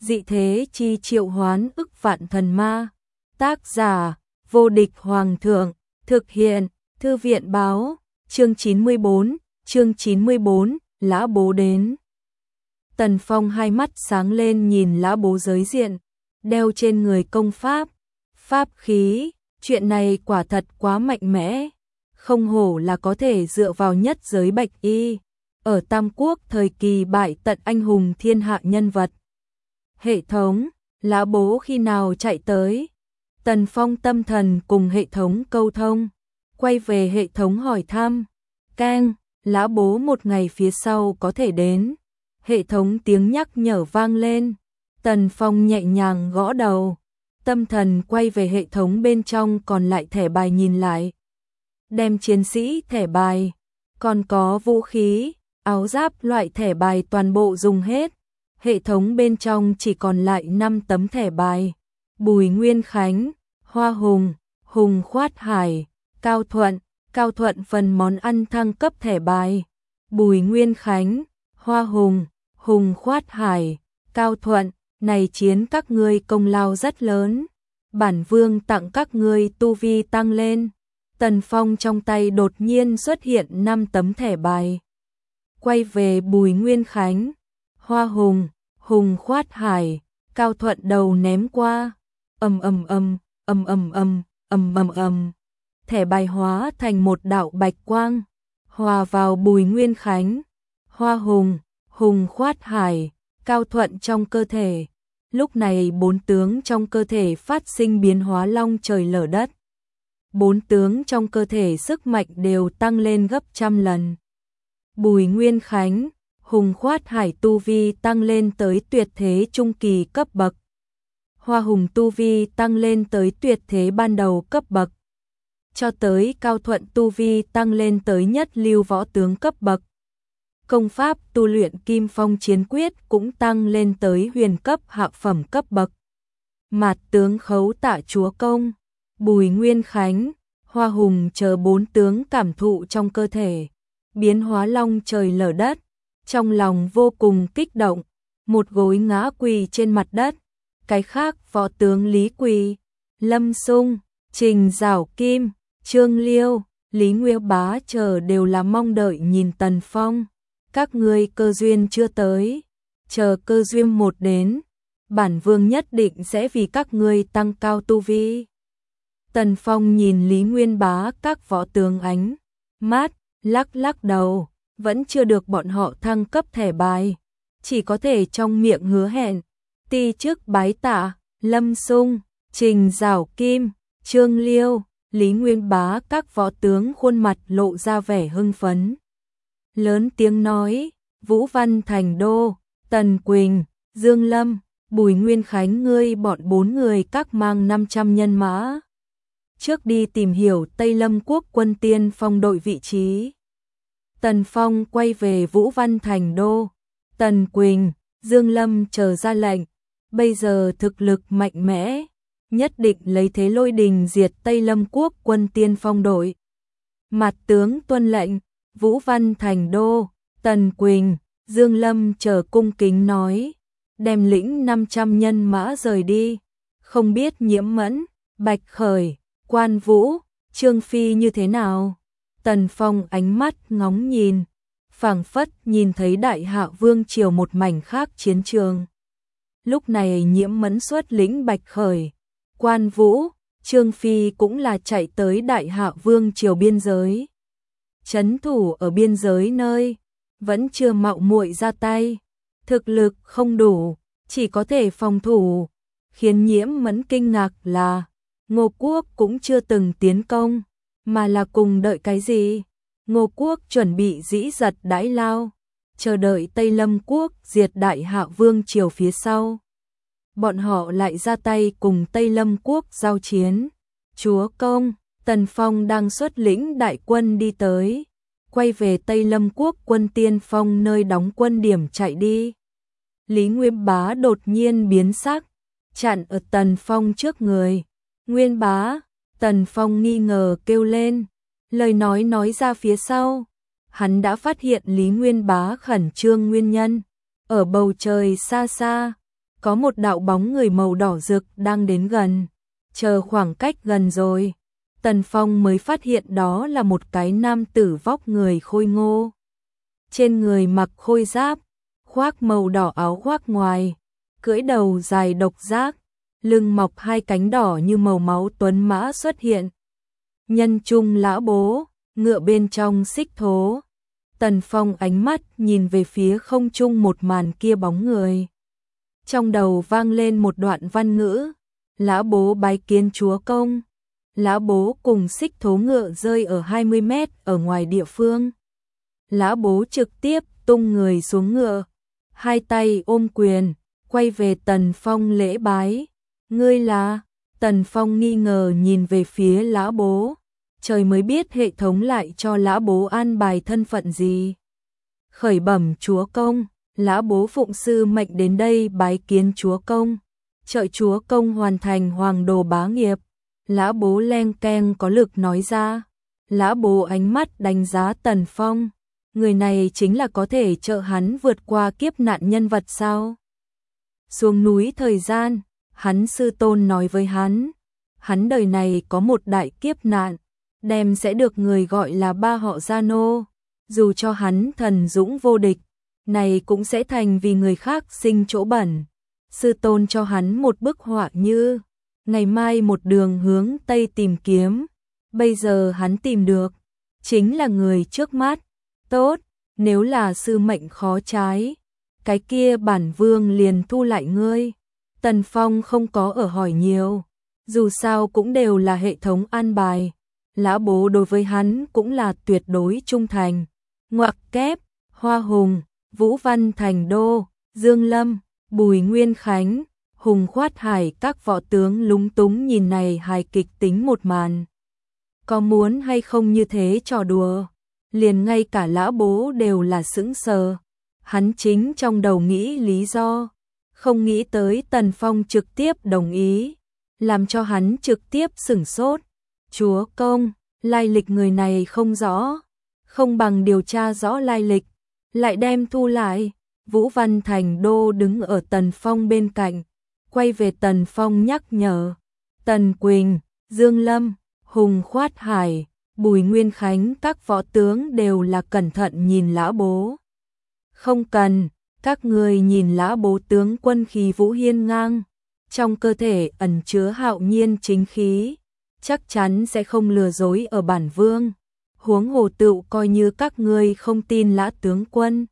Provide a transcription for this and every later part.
dị thế chi triệu hoán ức vạn thần ma. Tác giả, vô địch hoàng thượng, thực hiện, thư viện báo, chương 94, Lã Bố đến. Tần Phong hai mắt sáng lên nhìn Lã Bố giới diện, đeo trên người công pháp, pháp khí, chuyện này quả thật quá mạnh mẽ, không hổ là có thể dựa vào nhất giới bạch y, ở Tam Quốc thời kỳ bại tận anh hùng thiên hạ nhân vật. Hệ thống, Lã Bố khi nào chạy tới? Tần Phong tâm thần cùng hệ thống câu thông, quay về hệ thống hỏi thăm. Keng, Lã Bố một ngày phía sau có thể đến. Hệ thống tiếng nhắc nhở vang lên. Tần Phong nhẹ nhàng gõ đầu, tâm thần quay về hệ thống bên trong còn lại thẻ bài nhìn lại. Đem chiến sĩ thẻ bài, còn có vũ khí, áo giáp loại thẻ bài toàn bộ dùng hết. Hệ thống bên trong chỉ còn lại 5 tấm thẻ bài. Bùi Nguyên Khánh, Hoa Hùng, Hùng Khoát Hải, Cao Thuận phần món ăn thăng cấp thẻ bài. Bùi Nguyên Khánh, Hoa Hùng, Hùng Khoát Hải, Cao Thuận, này chiến các ngươi công lao rất lớn. Bản vương tặng các ngươi tu vi tăng lên. Tần Phong trong tay đột nhiên xuất hiện 5 tấm thẻ bài. Quay về Bùi Nguyên Khánh, Hoa Hùng, Hùng Khoát Hải, Cao Thuận đầu ném qua. Thẻ bài hóa thành một đạo bạch quang, hòa vào Bùi Nguyên Khánh, Hoa Hùng, Hùng Khoát Hải, Cao Thuận trong cơ thể. Lúc này 4 tướng trong cơ thể phát sinh biến hóa long trời lở đất. 4 tướng trong cơ thể sức mạnh đều tăng lên gấp trăm lần. Bùi Nguyên Khánh, Hùng Khoát Hải tu vi tăng lên tới tuyệt thế trung kỳ cấp bậc. Hoa Hùng tu vi tăng lên tới tuyệt thế ban đầu cấp bậc. Cho tới Cao Thuận tu vi tăng lên tới nhất lưu võ tướng cấp bậc. Công pháp tu luyện Kim Phong Chiến Quyết cũng tăng lên tới huyền cấp hạ phẩm cấp bậc. Mạt tướng Khấu Tạ Chúa Công, Bùi Nguyên Khánh, Hoa Hùng chờ 4 tướng cảm thụ trong cơ thể, biến hóa long trời lở đất, trong lòng vô cùng kích động, một gối ngã quỳ trên mặt đất. Cái khác võ tướng Lý Quỳ, Lâm Sung, Trình Giảo Kim, Trương Liêu, Lý Nguyên Bá chờ đều là mong đợi nhìn Tần Phong. Các ngươi cơ duyên chưa tới, chờ cơ duyên một đến, bản vương nhất định sẽ vì các ngươi tăng cao tu vi. Tần Phong nhìn Lý Nguyên Bá các võ tướng ánh mắt, lắc đầu, vẫn chưa được bọn họ thăng cấp thẻ bài, chỉ có thể trong miệng hứa hẹn. Ti chức bái tạ, Lâm Sung, Trình Giảo Kim, Trương Liêu, Lý Nguyên Bá các võ tướng khuôn mặt lộ ra vẻ hưng phấn. Lớn tiếng nói, Vũ Văn Thành Đô, Tần Quỳnh, Dương Lâm, Bùi Nguyên Khánh ngươi bọn 4 người các mang 500 nhân mã. Trước đi tìm hiểu Tây Lâm quốc quân tiên phong đội vị trí. Tần Phong quay về Vũ Văn Thành Đô, Tần Quỳnh, Dương Lâm chờ ra lệnh. Bây giờ thực lực mạnh mẽ, nhất định lấy thế lôi đình diệt Tây Lâm quốc quân tiên phong đội. Mặt tướng tuân lệnh, Vũ Văn Thành Đô, Tần Quỳnh, Dương Lâm chờ cung kính nói, đem lĩnh 500 nhân mã rời đi. Không biết Nhiễm Mẫn, Bạch Khởi, Quan Vũ, Trương Phi như thế nào? Tần Phong ánh mắt ngóng nhìn, phảng phất nhìn thấy Đại Hạ Vương triều một mảnh khác chiến trường. Lúc này Nhiễm Mẫn xuất lĩnh Bạch Khởi, Quan Vũ, Trương Phi cũng là chạy tới Đại Hạ Vương triều biên giới. Trấn thủ ở biên giới nơi, vẫn chưa mạo muội ra tay, thực lực không đủ, chỉ có thể phòng thủ. Khiến Nhiễm Mẫn kinh ngạc là, Ngô Quốc cũng chưa từng tiến công, mà là cùng đợi cái gì? Ngô Quốc chuẩn bị dĩ giật đãi lao, chờ đợi Tây Lâm Quốc diệt Đại Hạ Vương triều phía sau. Bọn họ lại ra tay cùng Tây Lâm Quốc giao chiến. Chúa công, Tần Phong đang xuất lĩnh đại quân đi tới, quay về Tây Lâm Quốc quân tiên phong nơi đóng quân điểm chạy đi. Lý Nguyên Bá đột nhiên biến sắc, chặn ở Tần Phong trước người. Nguyên Bá, Tần Phong nghi ngờ kêu lên, lời nói ra phía sau. Hắn đã phát hiện Lý Nguyên Bá khẩn trương nguyên nhân. Ở bầu trời xa xa, có một đạo bóng người màu đỏ rực đang đến gần. Chờ khoảng cách gần rồi, Tần Phong mới phát hiện đó là một cái nam tử vóc người khôi ngô. Trên người mặc khôi giáp, khoác màu đỏ áo khoác ngoài, cưỡi đầu dài độc giác, lưng mọc hai cánh đỏ như màu máu tuấn mã xuất hiện. Nhân trung lão bố, ngựa bên trong xích thố. Tần Phong ánh mắt nhìn về phía không trung một màn kia bóng người. Trong đầu vang lên một đoạn văn ngữ, lão bố bái kiến chúa công. Lão bố cùng xích thố ngựa rơi ở 20 mét ở ngoài địa phương. Lão bố trực tiếp tung người xuống ngựa, hai tay ôm quyền, quay về Tần Phong lễ bái. Ngươi là? Tần Phong nghi ngờ nhìn về phía lão bố. Trời mới biết hệ thống lại cho lão bố an bài thân phận gì. Khởi bẩm chúa công, lão bố phụng sư mệnh đến đây bái kiến chúa công. Trợ chúa công hoàn thành hoàng đồ bá nghiệp. Lão bố leng keng có lực nói ra. Lão bố ánh mắt đánh giá Tần Phong. Người này chính là có thể trợ hắn vượt qua kiếp nạn nhân vật sao? Xuống núi thời gian, hắn sư tôn nói với hắn đời này có một đại kiếp nạn, đem sẽ được người gọi là ba họ Gia Nô. Dù cho hắn thần dũng vô địch, này cũng sẽ thành vì người khác sinh chỗ bẩn. Sư tôn cho hắn một bức họa như, ngày mai một đường hướng Tây tìm kiếm. Bây giờ hắn tìm được, chính là người trước mắt. Tốt, nếu là sư mệnh khó trái, cái kia bản vương liền thu lại ngươi. Tần Phong không có ở hỏi nhiều, dù sao cũng đều là hệ thống an bài. Lão bố đối với hắn cũng là tuyệt đối trung thành. Ngoặc kép, Hoa Hùng, Vũ Văn Thành Đô, Dương Lâm, Bùi Nguyên Khánh, Hùng Khoát Hải, các võ tướng lúng túng nhìn này hài kịch tính một màn. Có muốn hay không như thế trò đùa, liền ngay cả lão bố đều là sững sờ. Hắn chính trong đầu nghĩ lý do, không nghĩ tới Tần Phong trực tiếp đồng ý, làm cho hắn trực tiếp sửng sốt. Chúa công, lai lịch người này không rõ, không bằng điều tra rõ lai lịch, lại đem thu lại. Vũ Văn Thành Đô đứng ở Tần Phong bên cạnh, quay về Tần Phong nhắc nhở. Tần Quỳnh, Dương Lâm, Hùng Khoát Hải, Bùi Nguyên Khánh các võ tướng đều là cẩn thận nhìn lão bố. Không cần, các người nhìn lão bố tướng quân khí vũ hiên ngang, trong cơ thể ẩn chứa hạo nhiên chính khí, chắc chắn sẽ không lừa dối ở bản vương. Huống hồ tựu coi như các ngươi không tin lã tướng quân,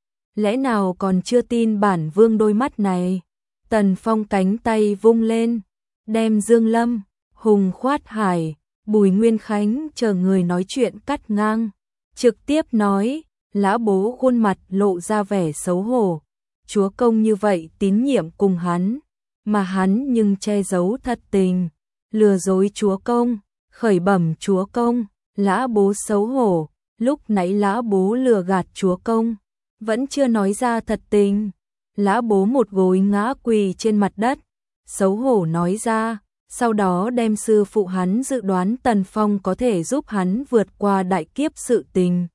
lẽ nào còn chưa tin bản vương đôi mắt này? Tần Phong cánh tay vung lên, đem Dương Lâm, Hùng Khoát Hải, Bùi Nguyên Khánh chờ người nói chuyện cắt ngang, trực tiếp nói. Lão bố khuôn mặt lộ ra vẻ xấu hổ. Chúa công như vậy tín nhiệm cùng hắn, mà hắn nhưng che giấu thật tình, lừa dối chúa công. Khởi bẩm chúa công, lã bố xấu hổ. Lúc nãy lã bố lừa gạt chúa công, vẫn chưa nói ra thật tình. Lã bố một gối ngã quỳ trên mặt đất, xấu hổ nói ra. Sau đó đem sư phụ hắn dự đoán Tần Phong có thể giúp hắn vượt qua đại kiếp sự tình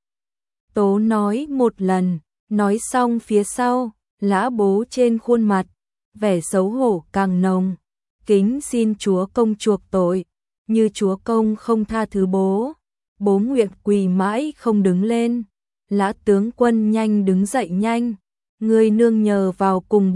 tố nói một lần. Nói xong phía sau, lã bố trên khuôn mặt vẻ xấu hổ càng nồng. Kính xin chúa công chuộc tội, như chúa công không tha thứ bố, bố nguyện quỳ mãi không đứng lên. Lã tướng quân nhanh đứng dậy nhanh, ngươi nương nhờ vào cùng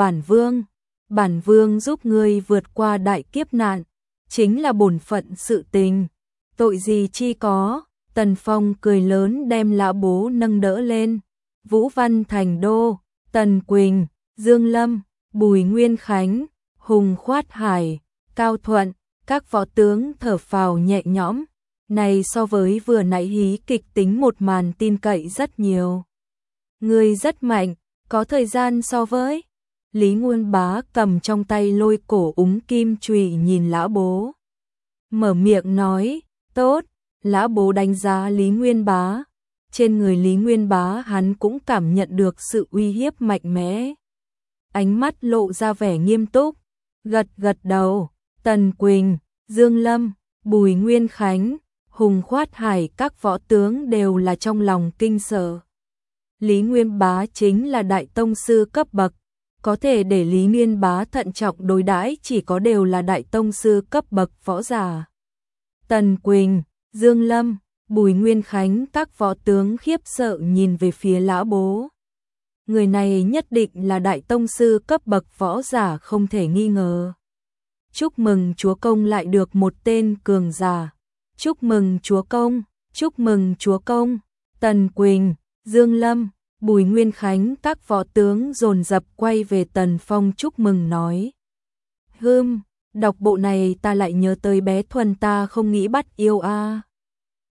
bản vương giúp ngươi vượt qua đại kiếp nạn, chính là bổn phận sự tình, tội gì chi có. Tần Phong cười lớn đem lão bố nâng đỡ lên. Vũ Văn Thành Đô, Tần Quỳnh, Dương Lâm, Bùi Nguyên Khánh, Hùng Khoát Hải, Cao Thuận, các võ tướng thở phào nhẹ nhõm. Này so với vừa nãy hí kịch tính một màn tin cậy rất nhiều. Ngươi rất mạnh, có thời gian so với. Lý Nguyên Bá cầm trong tay lôi cổ úng kim chùy nhìn lão bố, mở miệng nói. Tốt. Lão bố đánh giá Lý Nguyên Bá. Trên người Lý Nguyên Bá hắn cũng cảm nhận được sự uy hiếp mạnh mẽ. Ánh mắt lộ ra vẻ nghiêm túc, gật gật đầu. Tần Quỳnh, Dương Lâm, Bùi Nguyên Khánh, Hùng Khoát Hải các võ tướng đều là trong lòng kinh sợ. Lý Nguyên Bá chính là đại tông sư cấp bậc, có thể để Lý Niên Bá thận trọng đối đãi chỉ có đều là đại tông sư cấp bậc võ giả. Tần Quỳnh, Dương Lâm, Bùi Nguyên Khánh các võ tướng khiếp sợ nhìn về phía lão bố. Người này nhất định là đại tông sư cấp bậc võ giả không thể nghi ngờ. Chúc mừng chúa công lại được một tên cường giả. Chúc mừng chúa công, chúc mừng chúa công. Tần Quỳnh, Dương Lâm, Bùi Nguyên Khánh các võ tướng dồn dập quay về Tần Phong chúc mừng nói. Đọc bộ này ta lại nhớ tới bé Thuần ta không nghĩ bắt yêu a.